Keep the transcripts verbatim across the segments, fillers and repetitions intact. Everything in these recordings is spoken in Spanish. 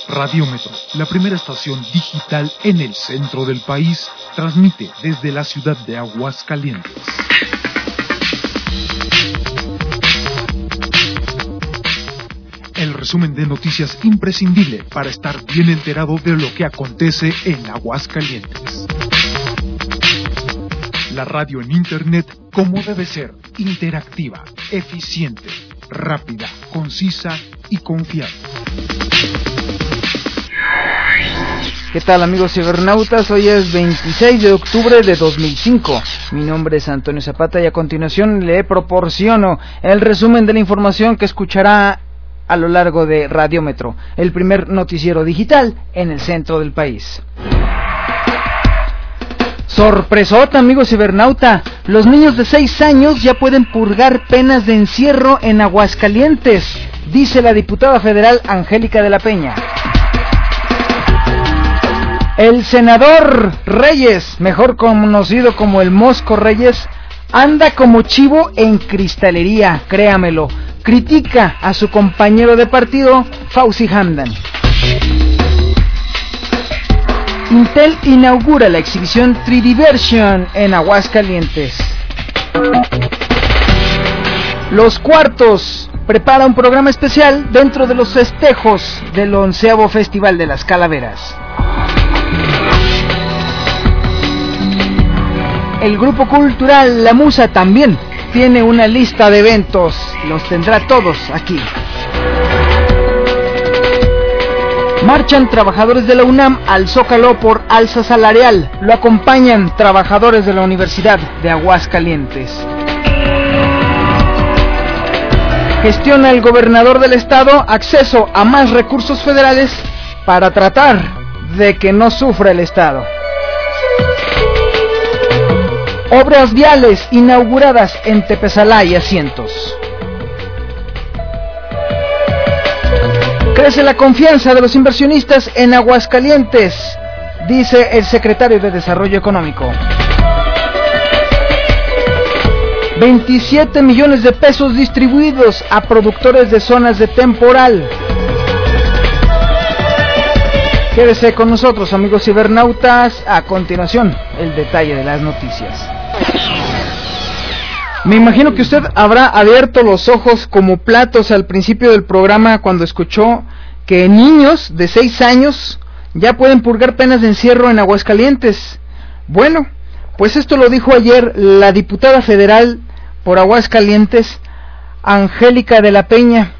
Radiómetro, la primera estación digital en el centro del país, transmite desde la ciudad de Aguascalientes. El resumen de noticias imprescindible para estar bien enterado de lo que acontece en Aguascalientes. La radio en Internet como debe ser, interactiva, eficiente, rápida, concisa y confiable. ¿Qué tal, amigos cibernautas? Hoy es veintiséis de octubre de dos mil cinco. Mi nombre es Antonio Zapata y a continuación le proporciono el resumen de la información que escuchará a lo largo de Radiómetro, el primer noticiero digital en el centro del país. Sorpresota, amigos cibernauta, los niños de seis años ya pueden purgar penas de encierro en Aguascalientes, dice la diputada federal Angélica de la Peña. El senador Reyes, mejor conocido como el Mosco Reyes, anda como chivo en cristalería, créamelo. Critica a su compañero de partido, Fauzi Hamdan. Intel inaugura la exhibición tres D Version en Aguascalientes. Los Cuartos prepara un programa especial dentro de los festejos del onceavo Festival de las Calaveras. El grupo cultural La Musa también tiene una lista de eventos, los tendrá todos aquí. Marchan trabajadores de la UNAM al Zócalo por alza salarial, lo acompañan trabajadores de la Universidad de Aguascalientes. Gestiona el gobernador del estado acceso a más recursos federales para tratar de que no sufra el estado. Obras viales inauguradas en Tepezalá y Asientos. Crece la confianza de los inversionistas en Aguascalientes, dice el secretario de Desarrollo Económico. veintisiete millones de pesos distribuidos a productores de zonas de temporal. Quédese con nosotros, amigos cibernautas. A continuación, el detalle de las noticias. Me imagino que usted habrá abierto los ojos como platos al principio del programa cuando escuchó que niños de seis años ya pueden purgar penas de encierro en Aguascalientes. Bueno, pues esto lo dijo ayer la diputada federal por Aguascalientes, Angélica de la Peña.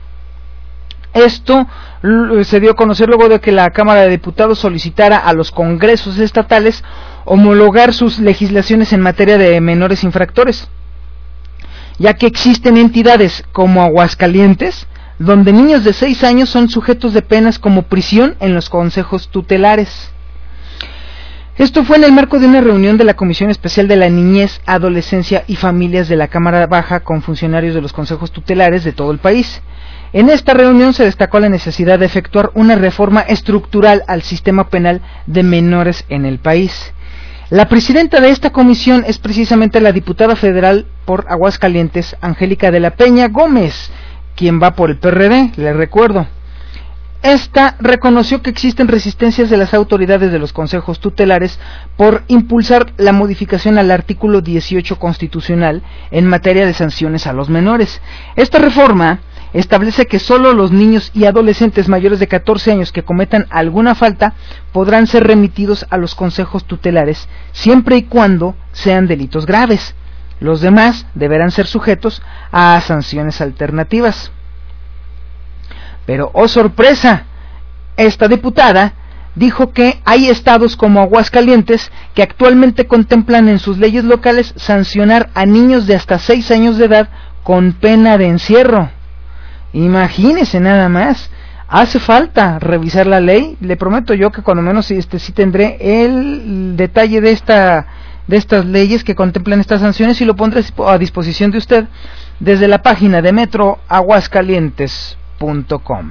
Esto se dio a conocer luego de que la Cámara de Diputados solicitara a los congresos estatales homologar sus legislaciones en materia de menores infractores, ya que existen entidades como Aguascalientes, donde niños de seis años son sujetos de penas como prisión en los consejos tutelares. Esto fue en el marco de una reunión de la Comisión Especial de la Niñez, Adolescencia y Familias de la Cámara Baja con funcionarios de los consejos tutelares de todo el país. En esta reunión se destacó la necesidad de efectuar una reforma estructural al sistema penal de menores en el país. La presidenta de esta comisión es precisamente la diputada federal por Aguascalientes, Angélica de la Peña Gómez, quien va por el P R D, le recuerdo. Esta reconoció que existen resistencias de las autoridades de los consejos tutelares por impulsar la modificación al artículo dieciocho constitucional en materia de sanciones a los menores. Esta reforma establece que solo los niños y adolescentes mayores de catorce años que cometan alguna falta podrán ser remitidos a los consejos tutelares siempre y cuando sean delitos graves. Los demás deberán ser sujetos a sanciones alternativas. Pero, oh sorpresa, esta diputada dijo que hay estados como Aguascalientes que actualmente contemplan en sus leyes locales sancionar a niños de hasta seis años de edad con pena de encierro. Imagínese nada más, hace falta revisar la ley. Le prometo yo que cuando menos este sí tendré el detalle de esta de estas leyes que contemplan estas sanciones y lo pondré a disposición de usted desde la página de metro aguascalientes punto com.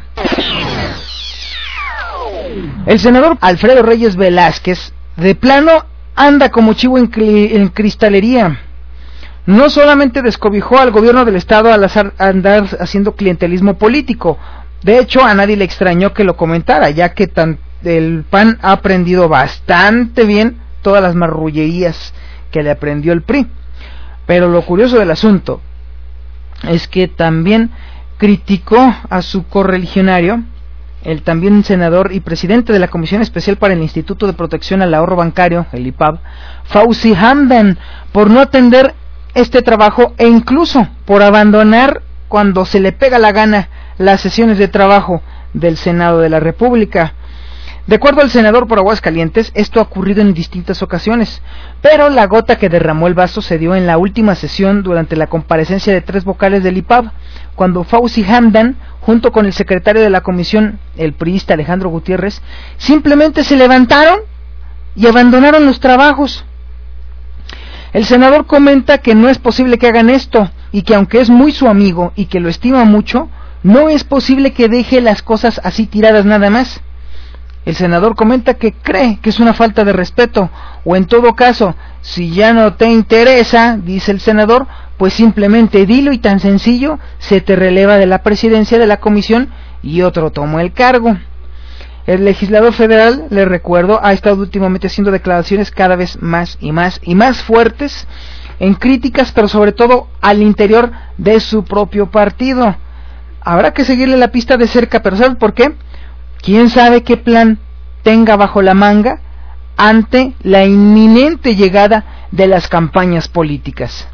El senador Alfredo Reyes Velázquez de plano anda como chivo en, cli- en cristalería. No solamente descobijó al gobierno del estado al azar, andar haciendo clientelismo político, De hecho, a nadie le extrañó que lo comentara, ya que tan, el P A N ha aprendido bastante bien todas las marrullerías que le aprendió el P R I. Pero lo curioso del asunto es que también criticó a su correligionario, el también senador y presidente de la Comisión Especial para el Instituto de Protección al Ahorro Bancario, el I P A B, Fauzi Hamdan, por no atender este trabajo e incluso por abandonar cuando se le pega la gana las sesiones de trabajo del Senado de la República. De acuerdo al senador por Aguascalientes, esto ha ocurrido en distintas ocasiones, pero la gota que derramó el vaso se dio en la última sesión durante la comparecencia de tres vocales del I P A B, cuando Fauzi Hamdan, junto con el secretario de la comisión, el priista Alejandro Gutiérrez, simplemente se levantaron y abandonaron los trabajos. El senador comenta que no es posible que hagan esto, y que aunque es muy su amigo y que lo estima mucho, no es posible que deje las cosas así tiradas nada más. El senador comenta que cree que es una falta de respeto, o en todo caso, si ya no te interesa, dice el senador, pues simplemente dilo y tan sencillo, se te releva de la presidencia de la comisión y otro toma el cargo. El legislador federal, le recuerdo, ha estado últimamente haciendo declaraciones cada vez más y más y más fuertes en críticas, pero sobre todo al interior de su propio partido. Habrá que seguirle la pista de cerca, pero ¿sabes por qué? ¿Quién sabe qué plan tenga bajo la manga ante la inminente llegada de las campañas políticas?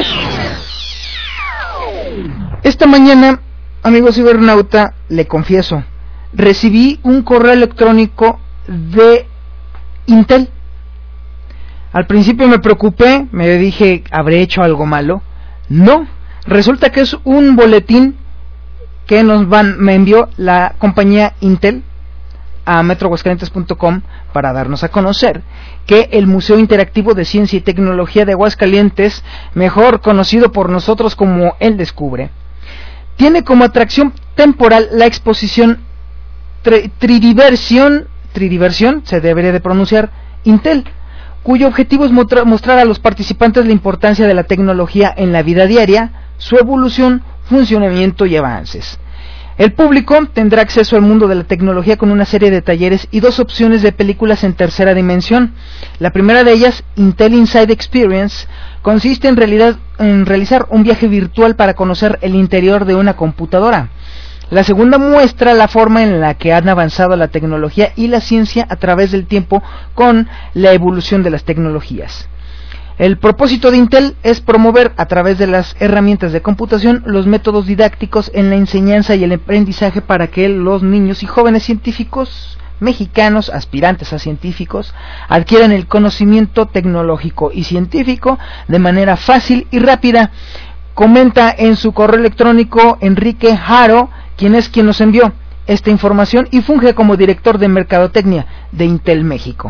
Esta mañana, amigo cibernauta, le confieso, recibí un correo electrónico de Intel. Al principio me preocupé, me dije, ¿habré hecho algo malo? No, resulta que es un boletín que nos van, me envió la compañía Intel a metro aguascalientes punto com para darnos a conocer que el Museo Interactivo de Ciencia y Tecnología de Aguascalientes, mejor conocido por nosotros como El Descubre, tiene como atracción temporal la exposición tri- Tridiversión, Tridiversión, se debería de pronunciar, Intel, cuyo objetivo es mostrar, mostrar a los participantes la importancia de la tecnología en la vida diaria, su evolución, funcionamiento y avances. El público tendrá acceso al mundo de la tecnología con una serie de talleres y dos opciones de películas en tercera dimensión. La primera de ellas, Intel Inside Experience, consiste en, realidad, en realizar un viaje virtual para conocer el interior de una computadora. La segunda muestra la forma en la que han avanzado la tecnología y la ciencia a través del tiempo con la evolución de las tecnologías. El propósito de Intel es promover a través de las herramientas de computación los métodos didácticos en la enseñanza y el aprendizaje para que los niños y jóvenes científicos mexicanos, aspirantes a científicos, adquieran el conocimiento tecnológico y científico de manera fácil y rápida. Comenta en su correo electrónico Enrique Haro, quien es quien nos envió esta información y funge como director de Mercadotecnia de Intel México.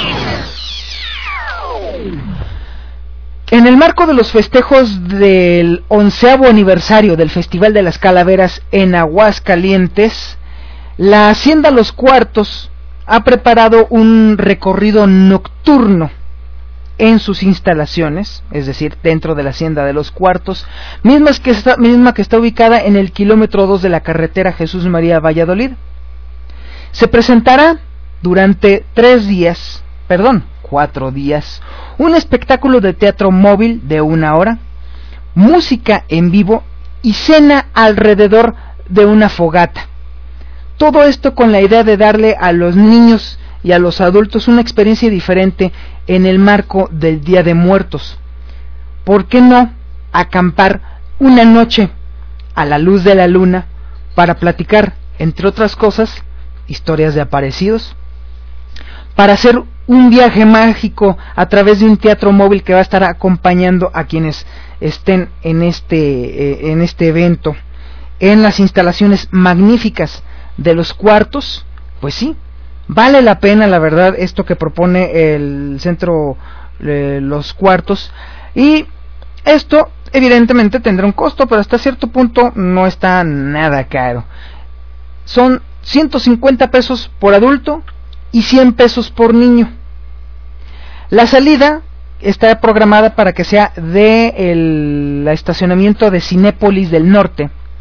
En el marco de los festejos del onceavo aniversario del Festival de las Calaveras en Aguascalientes, la Hacienda Los Cuartos ha preparado un recorrido nocturno en sus instalaciones, es decir, dentro de la Hacienda de Los Cuartos, misma que está, misma que está ubicada en el kilómetro dos de la carretera Jesús María Valladolid. Se presentará durante tres días, perdón, cuatro días, un espectáculo de teatro móvil de una hora, música en vivo y cena alrededor de una fogata. Todo esto con la idea de darle a los niños y a los adultos una experiencia diferente en el marco del Día de Muertos. ¿Por qué no acampar una noche a la luz de la luna para platicar, entre otras cosas, historias de aparecidos? Para hacer un viaje mágico a través de un teatro móvil que va a estar acompañando a quienes estén en este, eh, en este evento, en las instalaciones magníficas de Los Cuartos. Pues sí, vale la pena, la verdad, esto que propone el centro eh, Los Cuartos, y esto evidentemente tendrá un costo, pero hasta cierto punto no está nada caro. Son ciento cincuenta pesos por adulto y cien pesos por niño. La salida está programada para que sea de el estacionamiento de Cinépolis del Norte,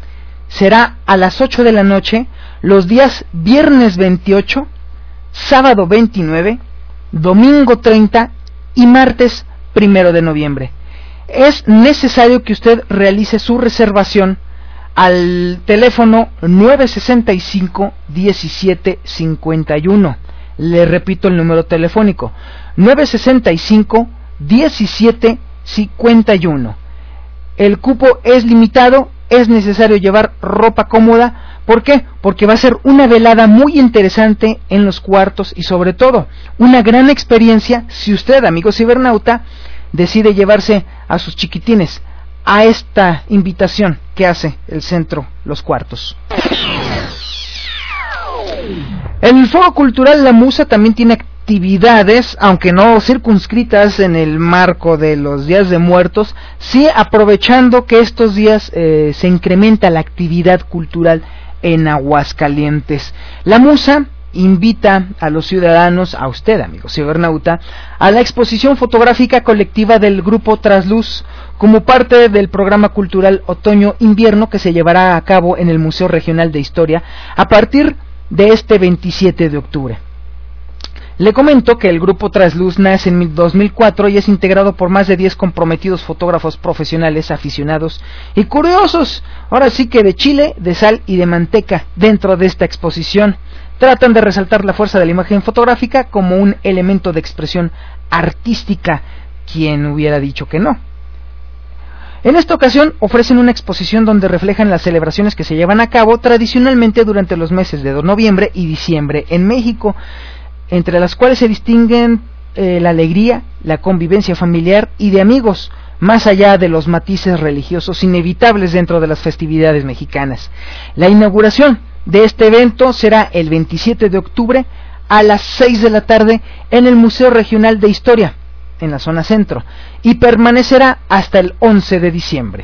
será a las ocho de la noche los días viernes veintiocho, sábado veintinueve, domingo treinta y martes primero de noviembre. Es necesario que usted realice su reservación al teléfono nueve sesenta y cinco, diecisiete cincuenta y uno. Le repito el número telefónico, nueve sesenta y cinco, diecisiete cincuenta y uno. El cupo es limitado, es necesario llevar ropa cómoda. ¿Por qué? Porque va a ser una velada muy interesante en los cuartos y sobre todo una gran experiencia si usted, amigo cibernauta, decide llevarse a sus chiquitines a esta invitación que hace el centro Los Cuartos. El Foro Cultural La Musa también tiene actividades, aunque no circunscritas en el marco de los Días de Muertos, sí aprovechando que estos días eh, se incrementa la actividad cultural en Aguascalientes. La Musa invita a los ciudadanos, a usted, amigo cibernauta, a la exposición fotográfica colectiva del Grupo Trasluz como parte del programa cultural Otoño-Invierno que se llevará a cabo en el Museo Regional de Historia a partir de este veintisiete de octubre. Le comento que el Grupo Trasluz nace en dos mil cuatro y es integrado por más de diez comprometidos fotógrafos profesionales, aficionados y curiosos, ahora sí que de chile, de sal y de manteca. Dentro de esta exposición tratan de resaltar la fuerza de la imagen fotográfica como un elemento de expresión artística. ¿Quién hubiera dicho que no? En esta ocasión ofrecen una exposición donde reflejan las celebraciones que se llevan a cabo tradicionalmente durante los meses de noviembre y diciembre en México, entre las cuales se distinguen eh, la alegría, la convivencia familiar y de amigos, más allá de los matices religiosos inevitables dentro de las festividades mexicanas. La inauguración de este evento será el veintisiete de octubre a las seis de la tarde en el Museo Regional de Historia, en la zona centro, y permanecerá hasta el once de diciembre.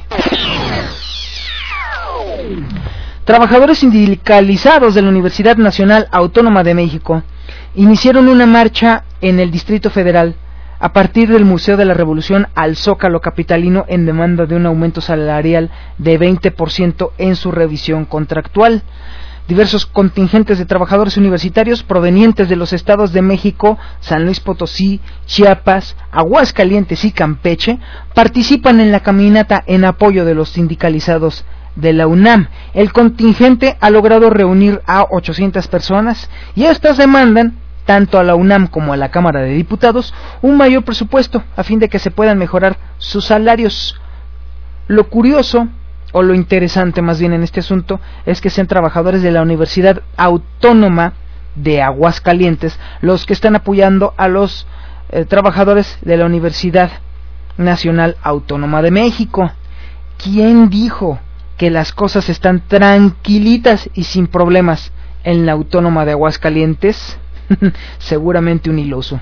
Trabajadores sindicalizados de la Universidad Nacional Autónoma de México iniciaron una marcha en el Distrito Federal a partir del Museo de la Revolución al Zócalo capitalino en demanda de un aumento salarial de veinte por ciento en su revisión contractual. Diversos contingentes de trabajadores universitarios provenientes de los estados de México, San Luis Potosí, Chiapas, Aguascalientes y Campeche participan en la caminata en apoyo de los sindicalizados de la UNAM. El contingente ha logrado reunir a ochocientas personas y estas demandan, tanto a la UNAM como a la Cámara de Diputados, un mayor presupuesto a fin de que se puedan mejorar sus salarios. Lo curioso, o lo interesante más bien en este asunto, es que sean trabajadores de la Universidad Autónoma de Aguascalientes los que están apoyando a los eh, trabajadores de la Universidad Nacional Autónoma de México. ¿Quién dijo que las cosas están tranquilitas y sin problemas en la Autónoma de Aguascalientes? Seguramente un iluso.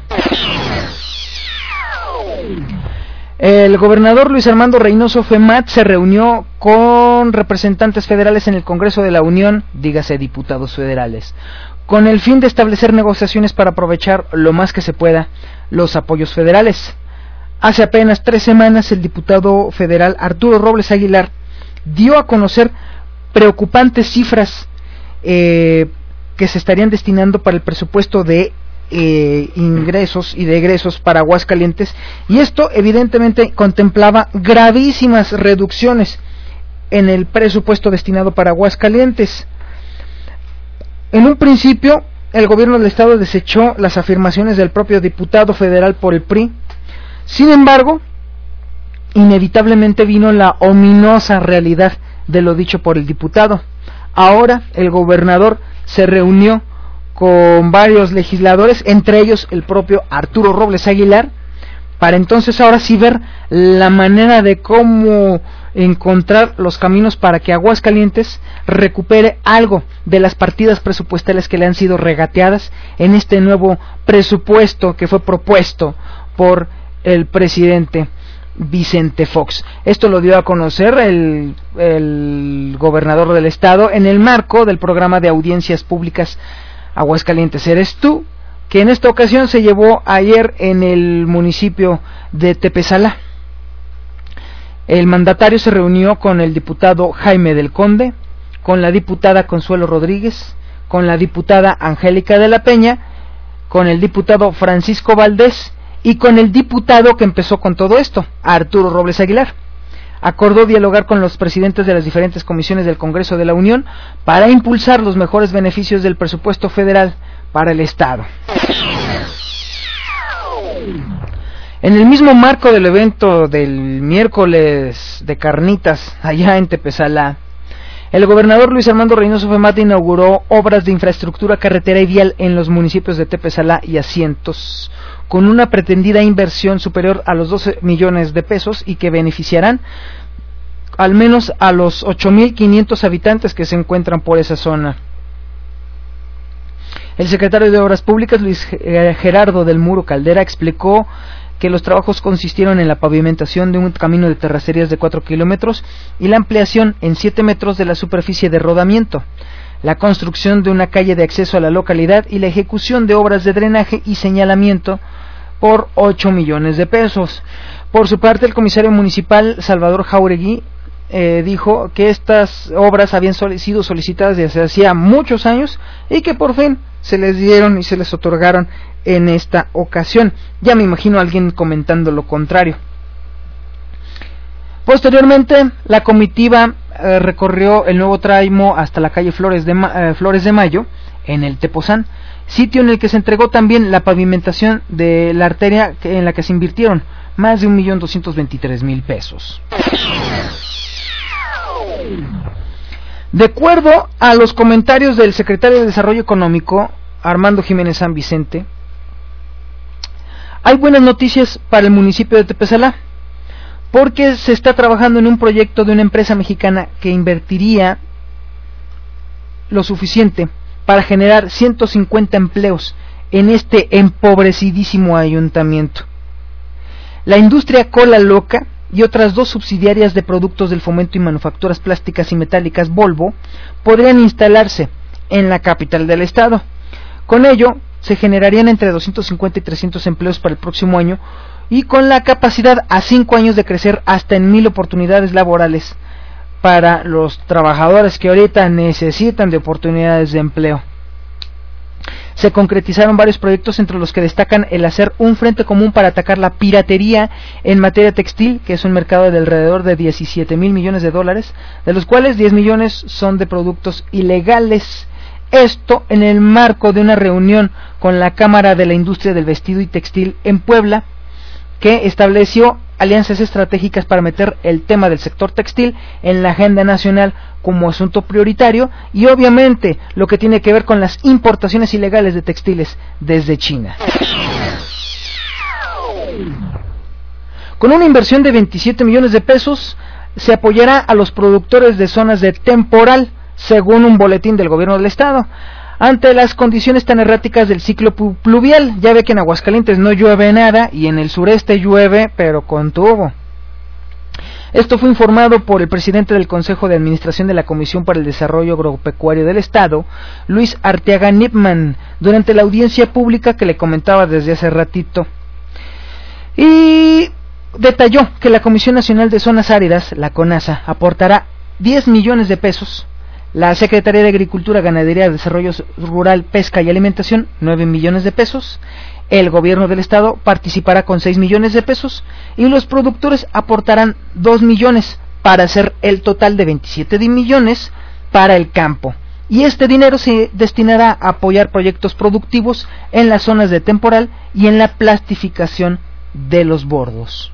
El gobernador Luis Armando Reynoso Femat se reunió con representantes federales en el Congreso de la Unión, dígase diputados federales, con el fin de establecer negociaciones para aprovechar lo más que se pueda los apoyos federales. Hace apenas tres semanas el diputado federal Arturo Robles Aguilar dio a conocer preocupantes cifras eh, que se estarían destinando para el presupuesto de eh, ingresos y de egresos para Aguascalientes, y esto evidentemente contemplaba gravísimas reducciones en el presupuesto destinado para Aguascalientes. En un principio, el gobierno del estado desechó las afirmaciones del propio diputado federal por el P R I. Sin embargo, inevitablemente vino la ominosa realidad de lo dicho por el diputado. Ahora el gobernador se reunió con varios legisladores, entre ellos el propio Arturo Robles Aguilar, para entonces ahora sí ver la manera de cómo encontrar los caminos para que Aguascalientes recupere algo de las partidas presupuestales que le han sido regateadas en este nuevo presupuesto que fue propuesto por el presidente Vicente Fox. Esto lo dio a conocer el, el gobernador del estado en el marco del programa de audiencias públicas Aguascalientes Eres Tú, que en esta ocasión se llevó ayer en el municipio de Tepezalá. El mandatario se reunió con el diputado Jaime del Conde, con la diputada Consuelo Rodríguez, con la diputada Angélica de la Peña, con el diputado Francisco Valdés y con el diputado que empezó con todo esto, Arturo Robles Aguilar. Acordó dialogar con los presidentes de las diferentes comisiones del Congreso de la Unión para impulsar los mejores beneficios del presupuesto federal para el Estado. En el mismo marco del evento del miércoles de carnitas allá en Tepezalá, el gobernador Luis Armando Reynoso Femata inauguró obras de infraestructura carretera y vial en los municipios de Tepezalá y Asientos, con una pretendida inversión superior a los doce millones de pesos y que beneficiarán al menos a los ocho mil quinientos habitantes que se encuentran por esa zona. El secretario de Obras Públicas, Luis Gerardo del Muro Caldera, explicó que los trabajos consistieron en la pavimentación de un camino de terracerías de cuatro kilómetros y la ampliación en siete metros de la superficie de rodamiento, la construcción de una calle de acceso a la localidad y la ejecución de obras de drenaje y señalamiento por ocho millones de pesos. Por su parte, el comisario municipal Salvador Jauregui eh, dijo que estas obras habían sol- sido solicitadas desde hacía muchos años y que por fin se les dieron y se les otorgaron en esta ocasión. Ya me imagino a alguien comentando lo contrario. Posteriormente, la comitiva eh, recorrió el nuevo tramo hasta la calle Flores de, Ma- eh, Flores de Mayo, en el Tepozán, sitio en el que se entregó también la pavimentación de la arteria que, en la que se invirtieron más de un millón doscientos veintitrés mil pesos. De acuerdo a los comentarios del secretario de Desarrollo Económico, Armando Jiménez San Vicente, hay buenas noticias para el municipio de Tepezalá, porque se está trabajando en un proyecto de una empresa mexicana que invertiría lo suficiente para generar ciento cincuenta empleos en este empobrecidísimo ayuntamiento. La industria Cola Loca y otras dos subsidiarias de productos del fomento y manufacturas plásticas y metálicas Volvo podrían instalarse en la capital del estado. Con ello se generarían entre doscientos cincuenta y trescientos empleos para el próximo año y con la capacidad a cinco años de crecer hasta en mil oportunidades laborales para los trabajadores que ahorita necesitan de oportunidades de empleo. Se concretizaron varios proyectos, entre los que destacan el hacer un frente común para atacar la piratería en materia textil, que es un mercado de alrededor de diecisiete mil millones de dólares, de los cuales diez millones son de productos ilegales. Esto en el marco de una reunión con la Cámara de la Industria del Vestido y Textil en Puebla, que estableció alianzas estratégicas para meter el tema del sector textil en la agenda nacional como asunto prioritario, y obviamente lo que tiene que ver con las importaciones ilegales de textiles desde China. Con una inversión de veintisiete millones de pesos se apoyará a los productores de zonas de temporal, según un boletín del gobierno del estado, ante las condiciones tan erráticas del ciclo pluvial. Ya ve que en Aguascalientes no llueve nada y en el sureste llueve, pero con tubo. Esto fue informado por el presidente del Consejo de Administración de la Comisión para el Desarrollo Agropecuario del Estado, Luis Arteaga Nipman, durante la audiencia pública que le comentaba desde hace ratito. Y detalló que la Comisión Nacional de Zonas Áridas, la CONAZA, aportará diez millones de pesos, la Secretaría de Agricultura, Ganadería, Desarrollo Rural, Pesca y Alimentación, nueve millones de pesos, el gobierno del estado participará con seis millones de pesos y los productores aportarán dos millones para hacer el total de veintisiete millones para el campo. Y este dinero se destinará a apoyar proyectos productivos en las zonas de temporal y en la plastificación de los bordos.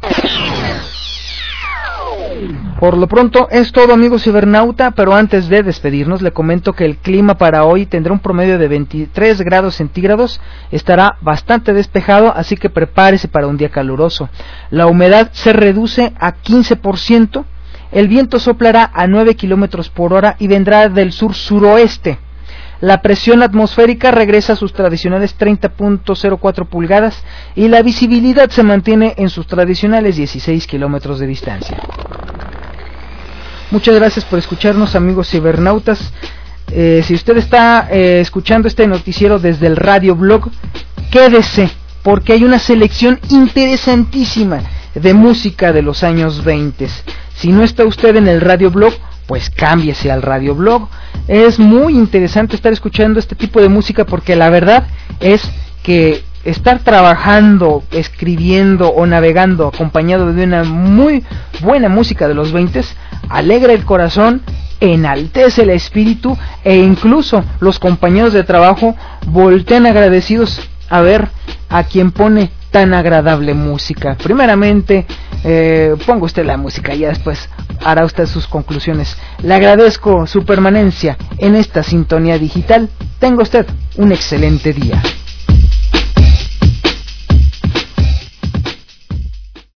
Por lo pronto es todo, amigos cibernauta, pero antes de despedirnos le comento que el clima para hoy tendrá un promedio de veintitrés grados centígrados, estará bastante despejado, así que prepárese para un día caluroso. La humedad se reduce a quince por ciento, el viento soplará a nueve kilómetros por hora y vendrá del sur-suroeste. La presión atmosférica regresa a sus tradicionales treinta punto cero cuatro pulgadas y la visibilidad se mantiene en sus tradicionales dieciséis kilómetros de distancia. Muchas gracias por escucharnos, amigos cibernautas. Eh, si usted está eh, escuchando este noticiero desde el Radio Blog, quédese, porque hay una selección interesantísima de música de los años veinte. Si no está usted en el Radio Blog, pues cámbiese al radioblog. Es muy interesante estar escuchando este tipo de música porque la verdad es que estar trabajando, escribiendo o navegando acompañado de una muy buena música de los veintes alegra el corazón, enaltece el espíritu e incluso los compañeros de trabajo voltean agradecidos a ver a quien pone tan agradable música. Primeramente, eh, ponga usted la música y ya después hará usted sus conclusiones. Le agradezco su permanencia en esta sintonía digital. Tenga usted un excelente día.